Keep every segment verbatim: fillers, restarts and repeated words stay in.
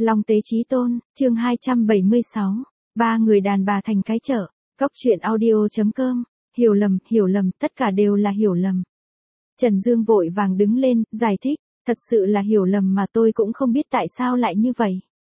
Long Tế Chí Tôn, chương hai trăm bảy mươi sáu. Ba người đàn bà thành cái chợ. Cốc truyện audio chấm com. Hiểu lầm, hiểu lầm, tất cả đều là hiểu lầm. Trần Dương vội vàng đứng lên, giải thích, thật sự là hiểu lầm mà tôi cũng không biết tại sao lại như vậy.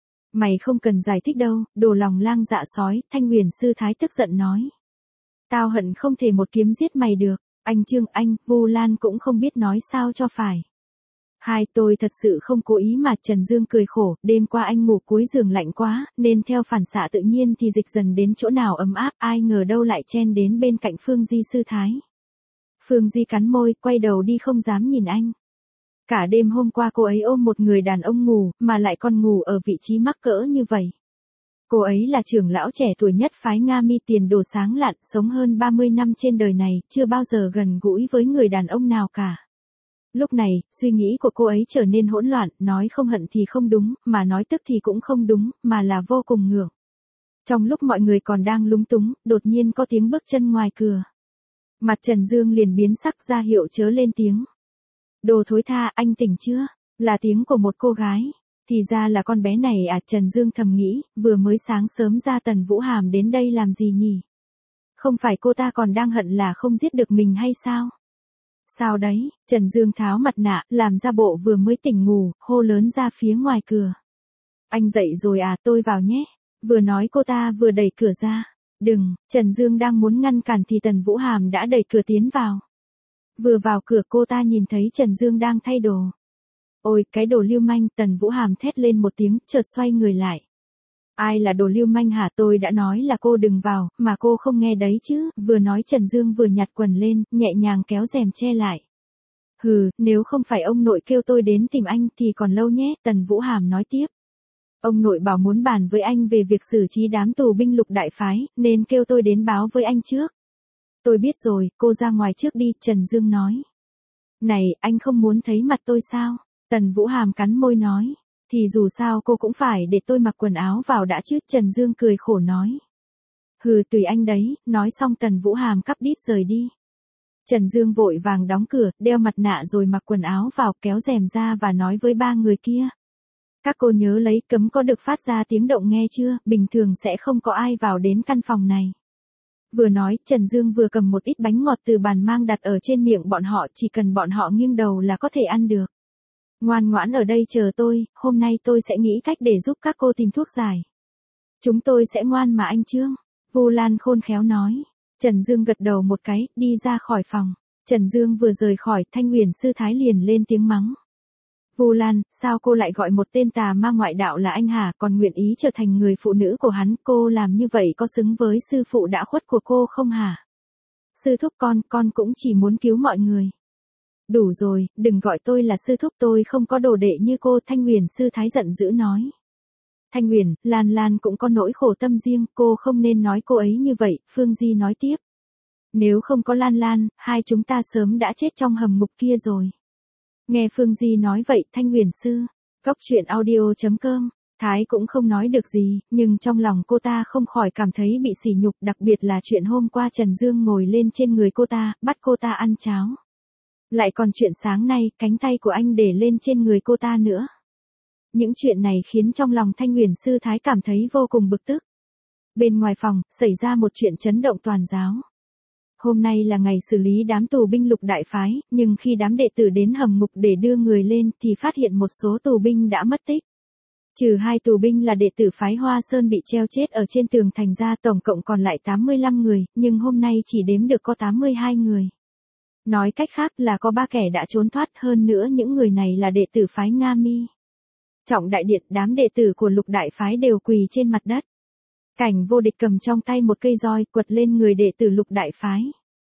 Mày không cần giải thích đâu, đồ lòng lang dạ sói, Thanh Huyền sư thái tức giận nói. Tao hận không thể một kiếm giết mày được, anh Trương anh, Vu Lan cũng không biết nói sao cho phải. Hai tôi thật sự không cố ý mà. Trần Dương cười khổ, đêm qua anh ngủ cuối giường lạnh quá, nên theo phản xạ tự nhiên thì dịch dần đến chỗ nào ấm áp, ai ngờ đâu lại chen đến bên cạnh Phương Di sư thái. Phương Di cắn môi, quay đầu đi không dám nhìn anh. Cả đêm hôm qua cô ấy ôm một người đàn ông ngủ, mà lại còn ngủ ở vị trí mắc cỡ như vậy. Cô ấy là trưởng lão trẻ tuổi nhất phái Nga Mi, tiền đồ sáng lạn, sống hơn ba mươi năm trên đời này, chưa bao giờ gần gũi với người đàn ông nào cả. Lúc này, suy nghĩ của cô ấy trở nên hỗn loạn, nói không hận thì không đúng, mà nói tức thì cũng không đúng, mà là vô cùng ngượng. Trong lúc mọi người còn đang lúng túng, đột nhiên có tiếng bước chân ngoài cửa. Mặt Trần Dương liền biến sắc ra hiệu chớ lên tiếng. Đồ thối tha, anh tỉnh chưa? Là tiếng của một cô gái. Thì ra là con bé này à, Trần Dương thầm nghĩ, vừa mới sáng sớm ra Tần Vũ Hàm đến đây làm gì nhỉ? Không phải cô ta còn đang hận là không giết được mình hay sao? Sao đấy? Trần Dương tháo mặt nạ, làm ra bộ vừa mới tỉnh ngủ, hô lớn ra phía ngoài cửa. Anh dậy rồi à, tôi vào nhé. Vừa nói cô ta vừa đẩy cửa ra. Đừng, Trần Dương đang muốn ngăn cản thì Tần Vũ Hàm đã đẩy cửa tiến vào. Vừa vào cửa cô ta nhìn thấy Trần Dương đang thay đồ. Ôi, cái đồ lưu manh, Tần Vũ Hàm thét lên một tiếng, chợt xoay người lại. Ai là đồ lưu manh hả? Tôi đã nói là cô đừng vào, mà cô không nghe đấy chứ. Vừa nói Trần Dương vừa nhặt quần lên, nhẹ nhàng kéo rèm che lại. Hừ, nếu không phải ông nội kêu tôi đến tìm anh thì còn lâu nhé, Tần Vũ Hàm nói tiếp. Ông nội bảo muốn bàn với anh về việc xử trí đám tù binh Lục đại phái, nên kêu tôi đến báo với anh trước. Tôi biết rồi, cô ra ngoài trước đi, Trần Dương nói. Này, anh không muốn thấy mặt tôi sao? Tần Vũ Hàm cắn môi nói. Thì dù sao cô cũng phải để tôi mặc quần áo vào đã chứ, Trần Dương cười khổ nói. Hừ, tùy anh đấy. Nói xong Tần Vũ Hàm cắp đít rời đi. Trần Dương vội vàng đóng cửa, đeo mặt nạ rồi mặc quần áo vào, kéo rèm ra và nói với ba người kia. Các cô nhớ lấy, cấm có được phát ra tiếng động nghe chưa, bình thường sẽ không có ai vào đến căn phòng này. Vừa nói, Trần Dương vừa cầm một ít bánh ngọt từ bàn mang đặt ở trên miệng bọn họ, chỉ cần bọn họ nghiêng đầu là có thể ăn được. Ngoan ngoãn ở đây chờ tôi, hôm nay tôi sẽ nghĩ cách để giúp các cô tìm thuốc giải. Chúng tôi sẽ ngoan mà anh Trương. Vu Lan khôn khéo nói. Trần Dương gật đầu một cái, đi ra khỏi phòng. Trần Dương vừa rời khỏi, Thanh Huyền sư thái liền lên tiếng mắng. Vu Lan, sao cô lại gọi một tên tà ma ngoại đạo là anh hả, còn nguyện ý trở thành người phụ nữ của hắn, cô làm như vậy có xứng với sư phụ đã khuất của cô không hả? Sư thúc con, con cũng chỉ muốn cứu mọi người. Đủ rồi, đừng gọi tôi là sư thúc, tôi không có đồ đệ như cô, Thanh Huyền sư thái giận dữ nói. Thanh Huyền, Lan Lan cũng có nỗi khổ tâm riêng, cô không nên nói cô ấy như vậy, Phương Di nói tiếp. Nếu không có Lan Lan, hai chúng ta sớm đã chết trong hầm ngục kia rồi. Nghe Phương Di nói vậy, Thanh Huyền sư, cốc truyện audio chấm com, Thái cũng không nói được gì, nhưng trong lòng cô ta không khỏi cảm thấy bị sỉ nhục, đặc biệt là chuyện hôm qua Trần Dương ngồi lên trên người cô ta, bắt cô ta ăn cháo. Lại còn chuyện sáng nay, cánh tay của anh để lên trên người cô ta nữa. Những chuyện này khiến trong lòng Thanh Huyền sư thái cảm thấy vô cùng bực tức. Bên ngoài phòng, xảy ra một chuyện chấn động toàn giáo. Hôm nay là ngày xử lý đám tù binh Lục đại phái, nhưng khi đám đệ tử đến hầm ngục để đưa người lên thì phát hiện một số tù binh đã mất tích. Trừ hai tù binh là đệ tử phái Hoa Sơn bị treo chết ở trên tường thành ra, tổng cộng còn lại tám mươi lăm người, nhưng hôm nay chỉ đếm được có tám mươi hai người. Nói cách khác là có ba kẻ đã trốn thoát, hơn nữa những người này là đệ tử phái Nga Mi. Trọng đại điện, đám đệ tử của Lục đại phái đều quỳ trên mặt đất. Cảnh Vô Địch cầm trong tay một cây roi quật lên người đệ tử Lục đại phái.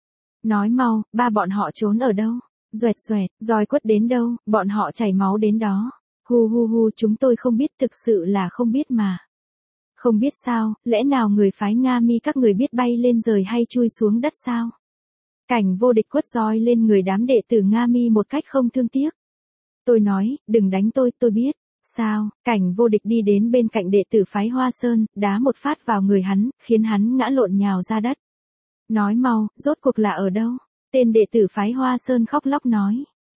Nói mau, ba bọn họ trốn ở đâu? Doẹt doẹt, roi quất đến đâu, bọn họ chảy máu đến đó. Hu hu hu, chúng tôi không biết, thực sự là không biết mà. Không biết sao, lẽ nào người phái Nga Mi các người biết bay lên rời hay chui xuống đất sao? Cảnh Vô Địch quất roi lên người đám đệ tử Nga Mi một cách không thương tiếc. Tôi nói, đừng đánh tôi, tôi biết. Sao? Cảnh Vô Địch đi đến bên cạnh đệ tử phái Hoa Sơn, đá một phát vào người hắn, khiến hắn ngã lộn nhào ra đất. Nói mau, rốt cuộc là ở đâu? Tên đệ tử phái Hoa Sơn khóc lóc nói.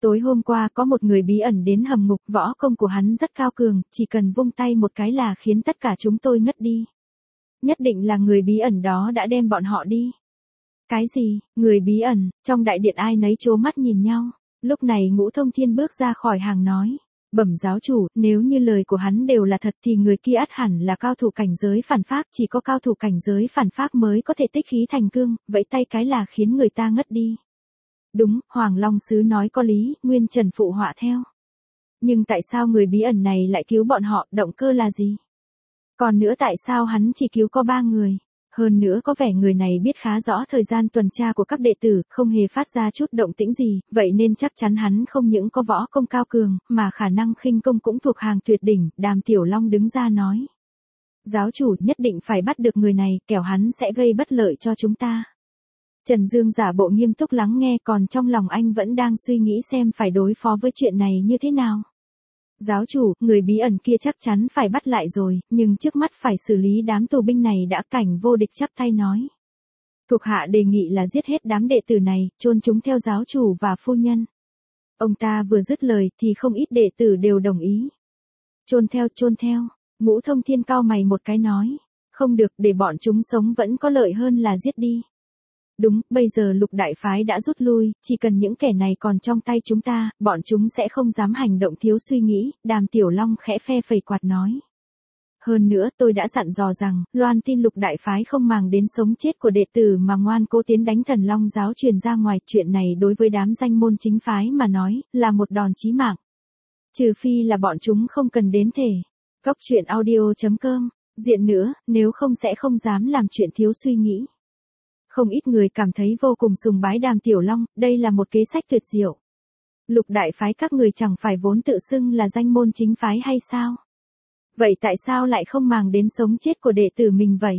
Tối hôm qua có một người bí ẩn đến hầm ngục, võ công của hắn rất cao cường, chỉ cần vung tay một cái là khiến tất cả chúng tôi ngất đi. Nhất định là người bí ẩn đó đã đem bọn họ đi. Cái gì, người bí ẩn, trong đại điện ai nấy trố mắt nhìn nhau. Lúc này Ngũ Thông Thiên bước ra khỏi hàng nói. Bẩm giáo chủ, nếu như lời của hắn đều là thật thì người kia ắt hẳn là cao thủ cảnh giới phản phác, chỉ có cao thủ cảnh giới phản phác mới có thể tích khí thành cương, vẫy tay cái là khiến người ta ngất đi. Đúng, Hoàng Long Sứ nói có lý, Nguyên Trần phụ họa theo. Nhưng tại sao người bí ẩn này lại cứu bọn họ, động cơ là gì? Còn nữa tại sao hắn chỉ cứu có ba người? Hơn nữa có vẻ người này biết khá rõ thời gian tuần tra của các đệ tử, không hề phát ra chút động tĩnh gì, vậy nên chắc chắn hắn không những có võ công cao cường, mà khả năng khinh công cũng thuộc hàng tuyệt đỉnh. Đàm Tiểu Long đứng ra nói. Giáo chủ nhất định phải bắt được người này, kẻo hắn sẽ gây bất lợi cho chúng ta. Trần Dương giả bộ nghiêm túc lắng nghe, còn trong lòng anh vẫn đang suy nghĩ xem phải đối phó với chuyện này như thế nào. Giáo chủ, người bí ẩn kia chắc chắn phải bắt lại rồi, nhưng trước mắt phải xử lý đám tù binh này đã. Cảnh Vô Địch chắp tay nói. Thuộc hạ đề nghị là giết hết đám đệ tử này, chôn chúng theo giáo chủ và phu nhân. Ông ta vừa dứt lời thì không ít đệ tử đều đồng ý. Chôn theo, chôn theo, Ngũ Thông Thiên cau mày một cái nói. Không được, để bọn chúng sống vẫn có lợi hơn là giết đi. Đúng, bây giờ Lục đại phái đã rút lui, chỉ cần những kẻ này còn trong tay chúng ta, bọn chúng sẽ không dám hành động thiếu suy nghĩ. Đàm Tiểu Long khẽ phe phẩy quạt nói. Hơn nữa tôi đã dặn dò rằng, loan tin Lục đại phái không màng đến sống chết của đệ tử mà ngoan cố tiến đánh Thần Long giáo truyền ra ngoài. Chuyện này đối với đám danh môn chính phái mà nói, là một đòn chí mạng. Trừ phi là bọn chúng không cần đến thể. Cốc truyện audio chấm com, diện nữa, nếu không sẽ không dám làm chuyện thiếu suy nghĩ. Không ít người cảm thấy vô cùng sùng bái Đàm Tiểu Long, đây là một kế sách tuyệt diệu. Lục đại phái các người chẳng phải vốn tự xưng là danh môn chính phái hay sao? Vậy tại sao lại không màng đến sống chết của đệ tử mình vậy?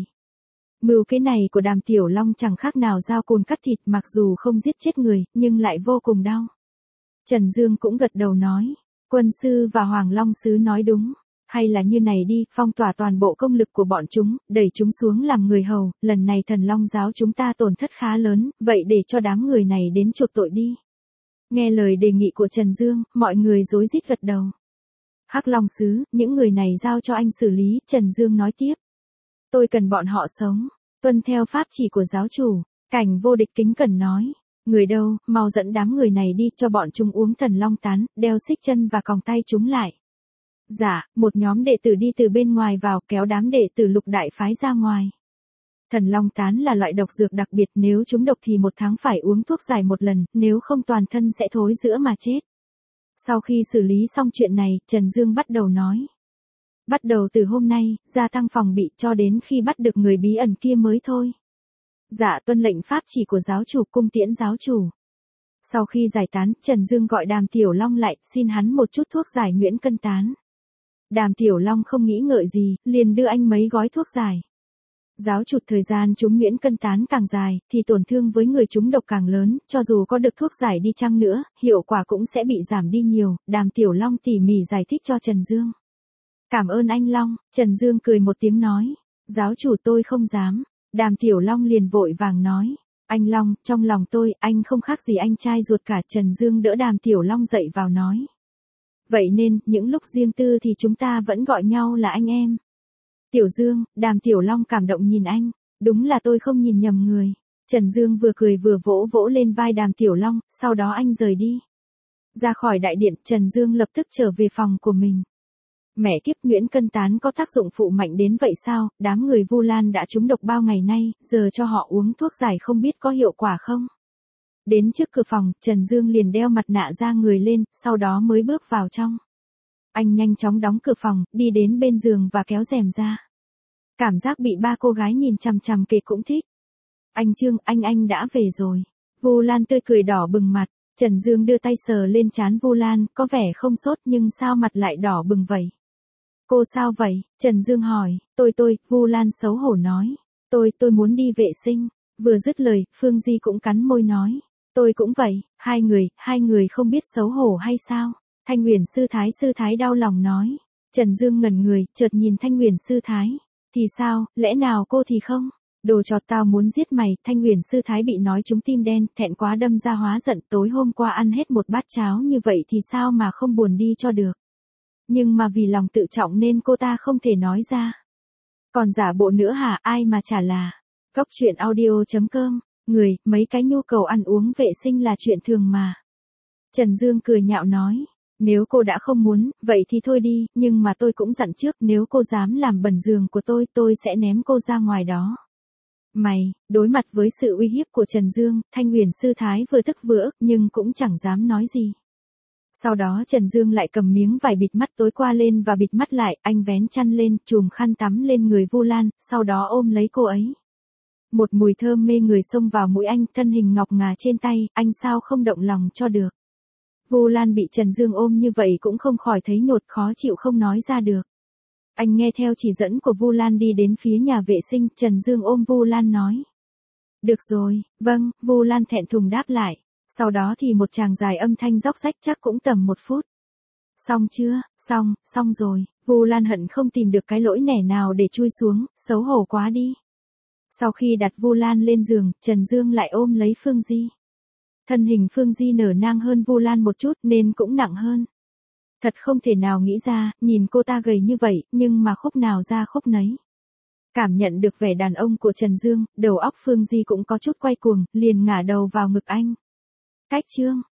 Mưu kế này của Đàm Tiểu Long chẳng khác nào dao cùn cắt thịt, mặc dù không giết chết người, nhưng lại vô cùng đau. Trần Dương cũng gật đầu nói, quân sư và Hoàng Long Sứ nói đúng. Hay là như này đi, phong tỏa toàn bộ công lực của bọn chúng, đẩy chúng xuống làm người hầu, lần này Thần Long giáo chúng ta tổn thất khá lớn, vậy để cho đám người này đến chuộc tội đi. Nghe lời đề nghị của Trần Dương, mọi người rối rít gật đầu. Hắc Long Sứ, những người này giao cho anh xử lý, Trần Dương nói tiếp. Tôi cần bọn họ sống, tuân theo pháp chỉ của giáo chủ. Cảnh Vô Địch kính cẩn nói. Người đâu, mau dẫn đám người này đi, cho bọn chúng uống Thần Long tán, đeo xích chân và còng tay chúng lại. Dạ, một nhóm đệ tử đi từ bên ngoài vào, kéo đám đệ tử Lục đại phái ra ngoài. Thần Long tán là loại độc dược đặc biệt, nếu chúng độc thì một tháng phải uống thuốc giải một lần, nếu không toàn thân sẽ thối rữa mà chết. Sau khi xử lý xong chuyện này, Trần Dương bắt đầu nói. Bắt đầu từ hôm nay, gia tăng phòng bị cho đến khi bắt được người bí ẩn kia mới thôi. Dạ, tuân lệnh pháp chỉ của giáo chủ, cung tiễn giáo chủ. Sau khi giải tán, Trần Dương gọi Đàm Tiểu Long lại, xin hắn một chút thuốc giải nhuyễn cân tán. Đàm Tiểu Long không nghĩ ngợi gì, liền đưa anh mấy gói thuốc giải. Giáo chủ, thời gian chúng nhuyễn cân tán càng dài, thì tổn thương với người chúng độc càng lớn, cho dù có được thuốc giải đi chăng nữa, hiệu quả cũng sẽ bị giảm đi nhiều. Đàm Tiểu Long tỉ mỉ giải thích cho Trần Dương. Cảm ơn anh Long, Trần Dương cười một tiếng nói. Giáo chủ, tôi không dám. Đàm Tiểu Long liền vội vàng nói. Anh Long, trong lòng tôi, anh không khác gì anh trai ruột cả. Trần Dương đỡ Đàm Tiểu Long dậy vào nói. Vậy nên, những lúc riêng tư thì chúng ta vẫn gọi nhau là anh em. Tiểu Dương, Đàm Tiểu Long cảm động nhìn anh. Đúng là tôi không nhìn nhầm người. Trần Dương vừa cười vừa vỗ vỗ lên vai Đàm Tiểu Long, sau đó anh rời đi. Ra khỏi đại điện, Trần Dương lập tức trở về phòng của mình. Mẹ kiếp, nhuyễn cân tán có tác dụng phụ mạnh đến vậy sao? Đám người Vu Lan đã trúng độc bao ngày nay, giờ cho họ uống thuốc giải không biết có hiệu quả không? Đến trước cửa phòng, Trần Dương liền đeo mặt nạ ra người lên, sau đó mới bước vào trong. Anh nhanh chóng đóng cửa phòng, đi đến bên giường và kéo rèm ra. Cảm giác bị ba cô gái nhìn chằm chằm kề cũng thích. Anh Trương, anh anh đã về rồi. Vu Lan tươi cười đỏ bừng mặt. Trần Dương đưa tay sờ lên trán Vu Lan, có vẻ không sốt nhưng sao mặt lại đỏ bừng vậy? Cô sao vậy? Trần Dương hỏi. Tôi tôi, Vu Lan xấu hổ nói. Tôi, tôi muốn đi vệ sinh. Vừa dứt lời, Phương Di cũng cắn môi nói. Tôi cũng vậy, hai người, hai người không biết xấu hổ hay sao? Thanh Huyền sư thái sư thái đau lòng nói. Trần Dương ngẩn người, chợt nhìn Thanh Huyền sư thái. Thì sao, lẽ nào cô thì không? Đồ chọt tao muốn giết mày, Thanh Huyền sư thái bị nói trúng tim đen, thẹn quá đâm ra hóa giận, tối hôm qua ăn hết một bát cháo như vậy thì sao mà không buồn đi cho được. Nhưng mà vì lòng tự trọng nên cô ta không thể nói ra. Còn giả bộ nữa hả, ai mà chả là. Cốc truyện audio.com, người, mấy cái nhu cầu ăn uống vệ sinh là chuyện thường mà. Trần Dương cười nhạo nói, nếu cô đã không muốn, vậy thì thôi đi, nhưng mà tôi cũng dặn trước, nếu cô dám làm bẩn giường của tôi, tôi sẽ ném cô ra ngoài đó. Mày, đối mặt với sự uy hiếp của Trần Dương, Thanh Huyền sư thái vừa tức vừa ức nhưng cũng chẳng dám nói gì. Sau đó Trần Dương lại cầm miếng vải bịt mắt tối qua lên và bịt mắt lại, anh vén chăn lên, chùm khăn tắm lên người Vu Lan, sau đó ôm lấy cô ấy. Một mùi thơm mê người xông vào mũi anh, thân hình ngọc ngà trên tay, anh sao không động lòng cho được. Vu Lan bị Trần Dương ôm như vậy cũng không khỏi thấy nhột, khó chịu không nói ra được. Anh nghe theo chỉ dẫn của Vu Lan đi đến phía nhà vệ sinh, Trần Dương ôm Vu Lan nói. Được rồi, vâng, Vu Lan thẹn thùng đáp lại. Sau đó thì một tràng dài âm thanh róc rách chắc cũng tầm một phút. Xong chưa, xong, xong rồi, Vu Lan hận không tìm được cái lỗi nẻ nào để chui xuống, xấu hổ quá đi. Sau khi đặt Vu Lan lên giường, Trần Dương lại ôm lấy Phương Di. Thân hình Phương Di nở nang hơn Vu Lan một chút nên cũng nặng hơn. Thật không thể nào nghĩ ra, nhìn cô ta gầy như vậy, nhưng mà khúc nào ra khúc nấy. Cảm nhận được vẻ đàn ông của Trần Dương, đầu óc Phương Di cũng có chút quay cuồng, liền ngả đầu vào ngực anh. Cách chương